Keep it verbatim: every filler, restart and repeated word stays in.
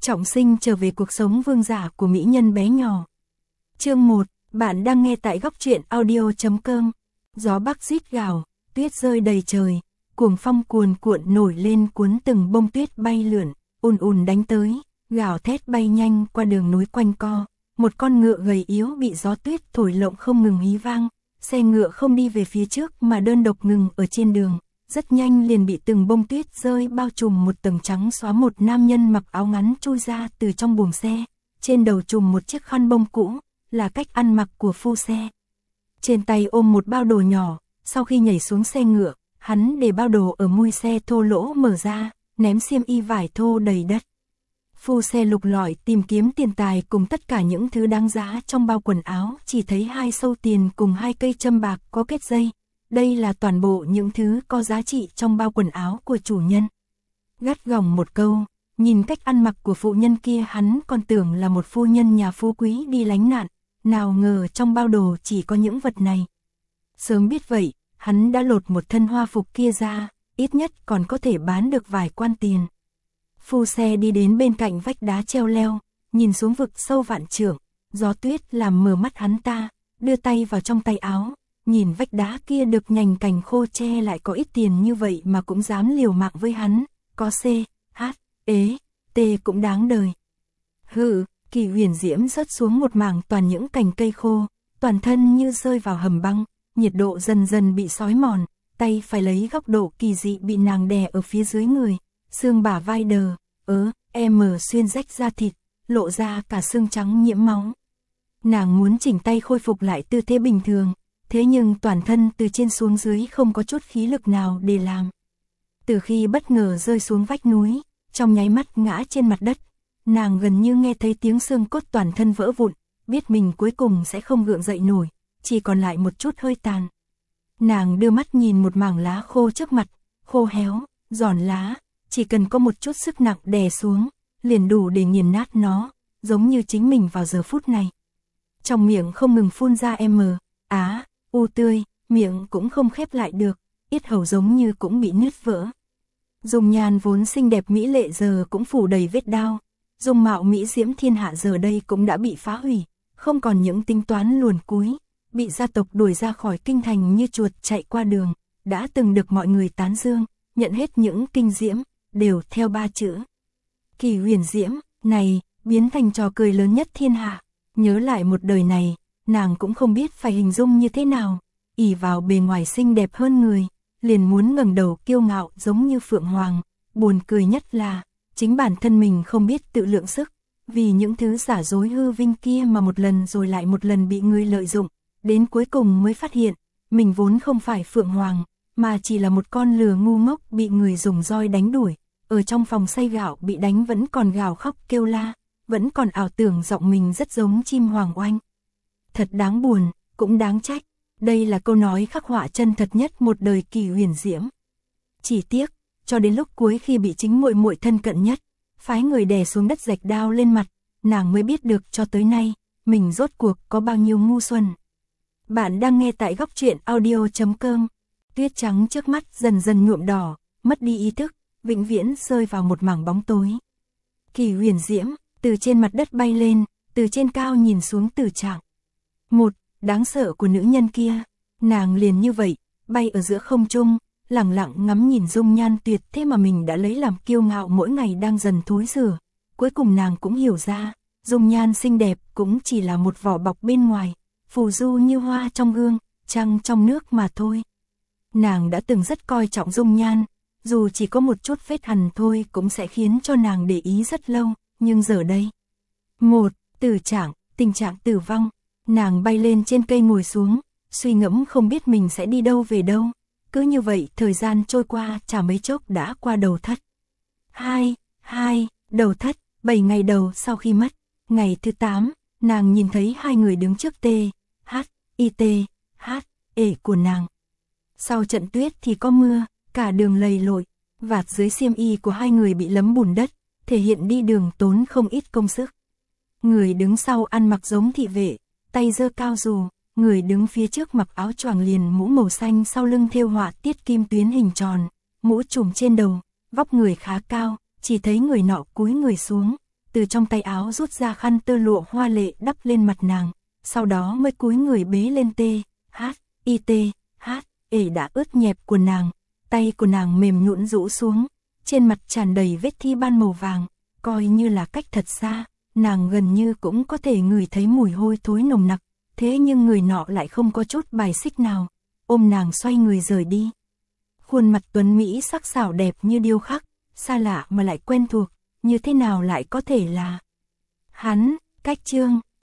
trọng sinh trở về cuộc sống vương giả của mỹ nhân bé nhỏ. Chương một, bạn đang nghe tại góc truyện audio chấm com. Gió bắc rít gào, tuyết rơi đầy trời, cuồng phong cuồn cuộn nổi lên cuốn từng bông tuyết bay lượn, ùn ùn đánh tới, gào thét bay nhanh qua đường núi quanh co. Một con ngựa gầy yếu bị gió tuyết thổi lộng không ngừng hí vang, xe ngựa không đi về phía trước mà đơn độc ngừng ở trên đường, rất nhanh liền bị từng bông tuyết rơi bao trùm một tầng trắng xóa. Một nam nhân mặc áo ngắn chui ra từ trong buồng xe, trên đầu trùm một chiếc khăn bông cũ, là cách ăn mặc của phu xe. Trên tay ôm một bao đồ nhỏ, sau khi nhảy xuống xe ngựa, hắn để bao đồ ở mui xe thô lỗ mở ra, ném xiêm y vải thô đầy đất. Phu xe lục lọi tìm kiếm tiền tài cùng tất cả những thứ đáng giá trong bao quần áo, chỉ thấy hai sâu tiền cùng hai cây châm bạc có kết dây. Đây là toàn bộ những thứ có giá trị trong bao quần áo của chủ nhân. Gắt gỏng một câu, nhìn cách ăn mặc của phụ nhân kia hắn còn tưởng là một phu nhân nhà phú quý đi lánh nạn, nào ngờ trong bao đồ chỉ có những vật này. Sớm biết vậy, hắn đã lột một thân hoa phục kia ra, ít nhất còn có thể bán được vài quan tiền. Phu xe đi đến bên cạnh vách đá treo leo, nhìn xuống vực sâu vạn trượng, gió tuyết làm mờ mắt hắn ta, đưa tay vào trong tay áo, nhìn vách đá kia được nhành cành khô che lại có ít tiền như vậy mà cũng dám liều mạng với hắn, có C, H, ế, T cũng đáng đời. Hừ, Kỳ Huyền Diễm rớt xuống một mảng toàn những cành cây khô, toàn thân như rơi vào hầm băng, nhiệt độ dần dần bị xói mòn, tay phải lấy góc độ kỳ dị bị nàng đè ở phía dưới người. Xương bả vai đờ, ớ, em xuyên rách da thịt, lộ ra cả xương trắng nhiễm máu. Nàng muốn chỉnh tay khôi phục lại tư thế bình thường, thế nhưng toàn thân từ trên xuống dưới không có chút khí lực nào để làm. Từ khi bất ngờ rơi xuống vách núi, trong nháy mắt ngã trên mặt đất, nàng gần như nghe thấy tiếng xương cốt toàn thân vỡ vụn, biết mình cuối cùng sẽ không gượng dậy nổi, chỉ còn lại một chút hơi tàn. Nàng đưa mắt nhìn một mảng lá khô trước mặt, khô héo, giòn lá. Chỉ cần có một chút sức nặng đè xuống, liền đủ để nghiền nát nó, giống như chính mình vào giờ phút này. Trong miệng không ngừng phun ra M, á, u tươi, miệng cũng không khép lại được, yết hầu giống như cũng bị nứt vỡ. Dung nhan vốn xinh đẹp mỹ lệ giờ cũng phủ đầy vết đao, dung mạo mỹ diễm thiên hạ giờ đây cũng đã bị phá hủy, không còn những tính toán luồn cúi, bị gia tộc đuổi ra khỏi kinh thành như chuột chạy qua đường, đã từng được mọi người tán dương, nhận hết những kinh diễm. Đều theo ba chữ Kỳ Huyền Diễm, này, biến thành trò cười lớn nhất thiên hạ. Nhớ lại một đời này, nàng cũng không biết phải hình dung như thế nào, ỷ vào bề ngoài xinh đẹp hơn người, liền muốn ngẩng đầu kiêu ngạo giống như phượng hoàng. Buồn cười nhất là, chính bản thân mình không biết tự lượng sức, vì những thứ giả dối hư vinh kia mà một lần rồi lại một lần bị người lợi dụng, đến cuối cùng mới phát hiện, mình vốn không phải phượng hoàng, mà chỉ là một con lừa ngu ngốc bị người dùng roi đánh đuổi. Ở trong phòng xay gạo bị đánh vẫn còn gào khóc kêu la, vẫn còn ảo tưởng giọng mình rất giống chim hoàng oanh. Thật đáng buồn, cũng đáng trách, đây là câu nói khắc họa chân thật nhất một đời Kỳ Huyền Diễm. Chỉ tiếc, cho đến lúc cuối khi bị chính muội muội thân cận nhất, phái người đè xuống đất rạch đao lên mặt, nàng mới biết được cho tới nay, mình rốt cuộc có bao nhiêu ngu xuẩn. Bạn đang nghe tại góc truyện audio chấm com. Tuyết trắng trước mắt dần dần nhuộm đỏ, mất đi ý thức, vĩnh viễn rơi vào một mảng bóng tối. Kỳ Huyền Diễm, từ trên mặt đất bay lên, từ trên cao nhìn xuống tử trạng. Một, đáng sợ của nữ nhân kia, nàng liền như vậy, bay ở giữa không trung, lặng lặng ngắm nhìn dung nhan tuyệt thế mà mình đã lấy làm kiêu ngạo mỗi ngày đang dần thối rữa. Cuối cùng nàng cũng hiểu ra, dung nhan xinh đẹp cũng chỉ là một vỏ bọc bên ngoài, phù du như hoa trong gương, trăng trong nước mà thôi. Nàng đã từng rất coi trọng dung nhan, dù chỉ có một chút vết hằn thôi cũng sẽ khiến cho nàng để ý rất lâu, nhưng giờ đây. Một, tử trạng, tình trạng tử vong, nàng bay lên trên cây ngồi xuống, suy ngẫm không biết mình sẽ đi đâu về đâu, cứ như vậy thời gian trôi qua chả mấy chốc đã qua đầu thất. Hai, hai, đầu thất, bảy ngày đầu sau khi mất, ngày thứ tám, nàng nhìn thấy hai người đứng trước T, H, I T, H, E của nàng. Sau trận tuyết thì có mưa. Cả đường lầy lội, vạt dưới xiêm y của hai người bị lấm bùn đất, thể hiện đi đường tốn không ít công sức. Người đứng sau ăn mặc giống thị vệ, tay giơ cao dù, người đứng phía trước mặc áo choàng liền mũ màu xanh sau lưng thêu họa tiết kim tuyến hình tròn, mũ trùm trên đầu, vóc người khá cao, chỉ thấy người nọ cúi người xuống, từ trong tay áo rút ra khăn tơ lụa hoa lệ đắp lên mặt nàng, sau đó mới cúi người bế lên tê, hát, y tê, hát, ể đã ướt nhẹp của nàng, tay của nàng mềm nhũn rũ xuống, trên mặt tràn đầy vết thi ban màu vàng, coi như là cách thật xa, nàng gần như cũng có thể ngửi thấy mùi hôi thối nồng nặc, thế nhưng người nọ lại không có chút bài xích nào, ôm nàng xoay người rời đi. Khuôn mặt tuấn Mỹ sắc sảo đẹp như điêu khắc, xa lạ mà lại quen thuộc, như thế nào lại có thể là hắn, Cách Chương.